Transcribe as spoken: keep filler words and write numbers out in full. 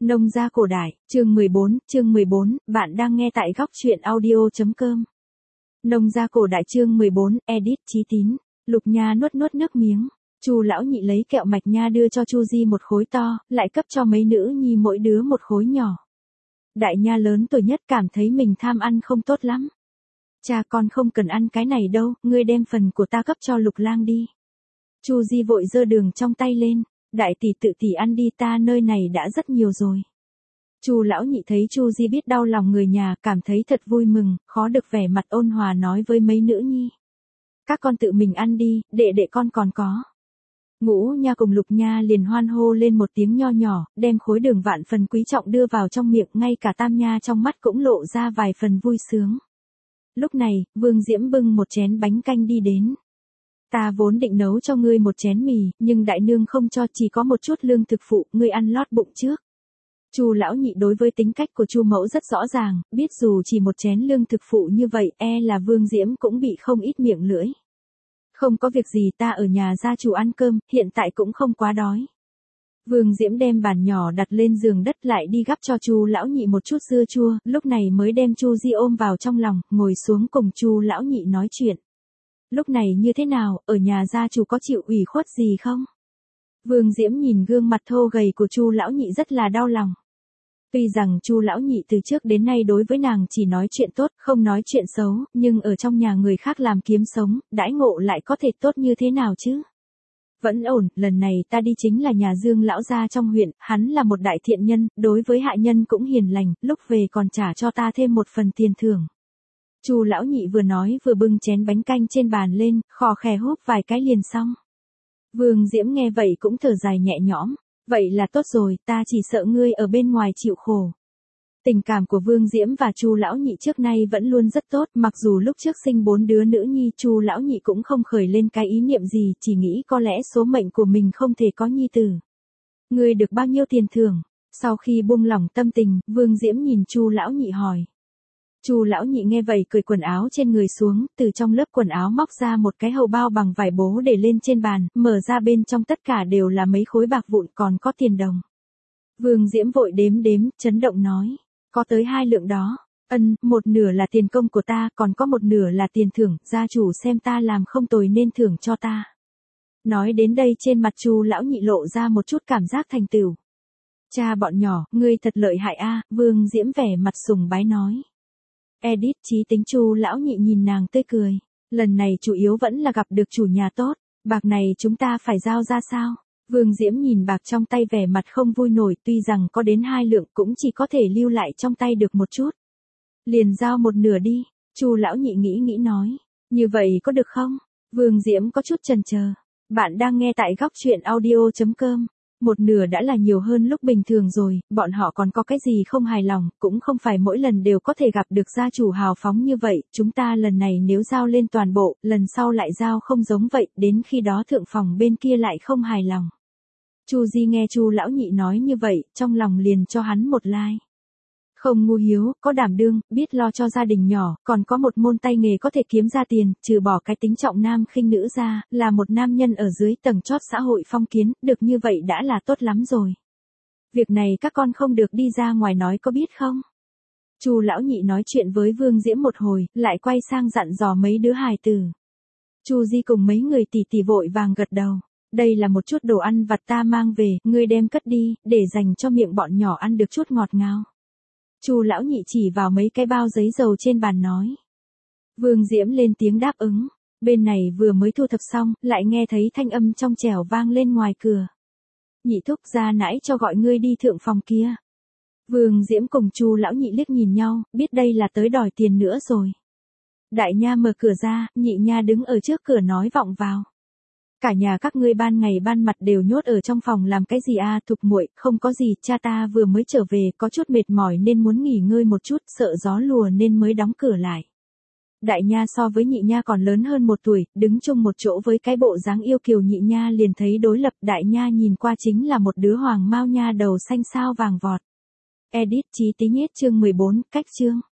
Nông gia cổ đại, chương mười bốn, chương mười bốn, bạn đang nghe tại góc truyện audio.com. Nông gia cổ đại chương mười bốn, edit Chí Tín. Lục Nha nuốt nuốt nước miếng. Chu lão nhị lấy kẹo mạch nha đưa cho Chu Di một khối to, lại cấp cho mấy nữ nhi mỗi đứa một khối nhỏ. Đại nha lớn tuổi nhất cảm thấy mình tham ăn không tốt lắm. Cha con không cần ăn cái này đâu, ngươi đem phần của ta cấp cho Lục lang đi. Chu Di vội giơ đường trong tay lên. Đại tỷ tự tỷ ăn đi, ta nơi này đã rất nhiều rồi. Chu lão nhị thấy Chu Di biết đau lòng người nhà, cảm thấy thật vui mừng, khó được vẻ mặt ôn hòa nói với mấy nữ nhi. Các con tự mình ăn đi, đệ đệ con còn có. Ngũ Nha cùng Lục Nha liền hoan hô lên một tiếng nho nhỏ, đem khối đường vạn phần quý trọng đưa vào trong miệng, ngay cả Tam Nha trong mắt cũng lộ ra vài phần vui sướng. Lúc này, Vương Diễm bưng một chén bánh canh đi đến. Ta vốn định nấu cho ngươi một chén mì, nhưng đại nương không cho, chỉ có một chút lương thực phụ, ngươi ăn lót bụng trước. Chu lão nhị đối với tính cách của Chu mẫu rất rõ ràng, biết dù chỉ một chén lương thực phụ như vậy, e là Vương Diễm cũng bị không ít miệng lưỡi. Không có việc gì, ta ở nhà gia chủ ăn cơm, hiện tại cũng không quá đói. Vương Diễm đem bàn nhỏ đặt lên giường đất, lại đi gắp cho Chu lão nhị một chút dưa chua, lúc này mới đem Chu Di ôm vào trong lòng, ngồi xuống cùng Chu lão nhị nói chuyện. Lúc này như thế nào, ở nhà gia chủ có chịu ủy khuất gì không? Vương Diễm nhìn gương mặt thô gầy của Chu lão nhị rất là đau lòng. Tuy rằng Chu lão nhị từ trước đến nay đối với nàng chỉ nói chuyện tốt, không nói chuyện xấu, nhưng ở trong nhà người khác làm kiếm sống, đãi ngộ lại có thể tốt như thế nào chứ? Vẫn ổn, lần này ta đi chính là nhà Dương lão gia trong huyện, hắn là một đại thiện nhân, đối với hạ nhân cũng hiền lành, lúc về còn trả cho ta thêm một phần tiền thưởng. Chu lão nhị vừa nói vừa bưng chén bánh canh trên bàn lên, khò khè húp vài cái liền xong. Vương Diễm nghe vậy cũng thở dài nhẹ nhõm, vậy là tốt rồi, ta chỉ sợ ngươi ở bên ngoài chịu khổ. Tình cảm của Vương Diễm và Chu lão nhị trước nay vẫn luôn rất tốt, mặc dù lúc trước sinh bốn đứa nữ nhi, Chu lão nhị cũng không khởi lên cái ý niệm gì, chỉ nghĩ có lẽ số mệnh của mình không thể có nhi tử. Ngươi được bao nhiêu tiền thưởng? Sau khi buông lỏng tâm tình, Vương Diễm nhìn Chu lão nhị hỏi. Chu lão nhị nghe vậy cởi quần áo trên người xuống, từ trong lớp quần áo móc ra một cái hầu bao bằng vải bố để lên trên bàn, mở ra bên trong tất cả đều là mấy khối bạc vụn, còn có tiền đồng. Vương Diễm vội đếm đếm, chấn động nói, có tới hai lượng đó. Ân, một nửa là tiền công của ta, còn có một nửa là tiền thưởng, gia chủ xem ta làm không tồi nên thưởng cho ta. Nói đến đây trên mặt Chu lão nhị lộ ra một chút cảm giác thành tựu. Cha bọn nhỏ, ngươi thật lợi hại a, Vương Diễm vẻ mặt sùng bái nói. Edit Chí Tính. Chu lão nhị nhìn nàng tươi cười. Lần này chủ yếu vẫn là gặp được chủ nhà tốt. Bạc này chúng ta phải giao ra sao? Vương Diễm nhìn bạc trong tay vẻ mặt không vui nổi, tuy rằng có đến hai lượng cũng chỉ có thể lưu lại trong tay được một chút. Liền giao một nửa đi. Chu lão nhị nghĩ nghĩ nói. Như vậy có được không? Vương Diễm có chút chần chờ. Bạn đang nghe tại góc truyện audio.com. Một nửa đã là nhiều hơn lúc bình thường rồi, bọn họ còn có cái gì không hài lòng, cũng không phải mỗi lần đều có thể gặp được gia chủ hào phóng như vậy, chúng ta lần này nếu giao lên toàn bộ, lần sau lại giao không giống vậy, đến khi đó thượng phòng bên kia lại không hài lòng. Chu Di nghe Chu lão nhị nói như vậy, trong lòng liền cho hắn một like. Không ngu hiếu, có đảm đương, biết lo cho gia đình nhỏ, còn có một môn tay nghề có thể kiếm ra tiền, trừ bỏ cái tính trọng nam khinh nữ ra, là một nam nhân ở dưới tầng chót xã hội phong kiến, được như vậy đã là tốt lắm rồi. Việc này các con không được đi ra ngoài nói có biết không? Chu lão nhị nói chuyện với Vương Diễm một hồi, lại quay sang dặn dò mấy đứa hài tử. Chu Di cùng mấy người tỷ tỷ vội vàng gật đầu. Đây là một chút đồ ăn vặt ta mang về, ngươi đem cất đi, để dành cho miệng bọn nhỏ ăn được chút ngọt ngào. Chu lão nhị chỉ vào mấy cái bao giấy dầu trên bàn nói. Vương Diễm lên tiếng đáp ứng. Bên này vừa mới thu thập xong, lại nghe thấy thanh âm trong trẻo vang lên ngoài cửa. Nhị thúc ra nãy cho gọi ngươi đi thượng phòng kia. Vương Diễm cùng Chu lão nhị liếc nhìn nhau, biết đây là tới đòi tiền nữa rồi. Đại nha mở cửa ra, nhị nha đứng ở trước cửa nói vọng vào. Cả nhà các ngươi ban ngày ban mặt đều nhốt ở trong phòng làm cái gì a? Thục muội, không có gì, cha ta vừa mới trở về, có chút mệt mỏi nên muốn nghỉ ngơi một chút, sợ gió lùa nên mới đóng cửa lại. Đại nha so với nhị nha còn lớn hơn một tuổi, đứng chung một chỗ với cái bộ dáng yêu kiều nhị nha liền thấy đối lập, đại nha nhìn qua chính là một đứa hoàng mao nha đầu xanh sao vàng vọt. Edit Chí Tính. Chương mười bốn, cách chương.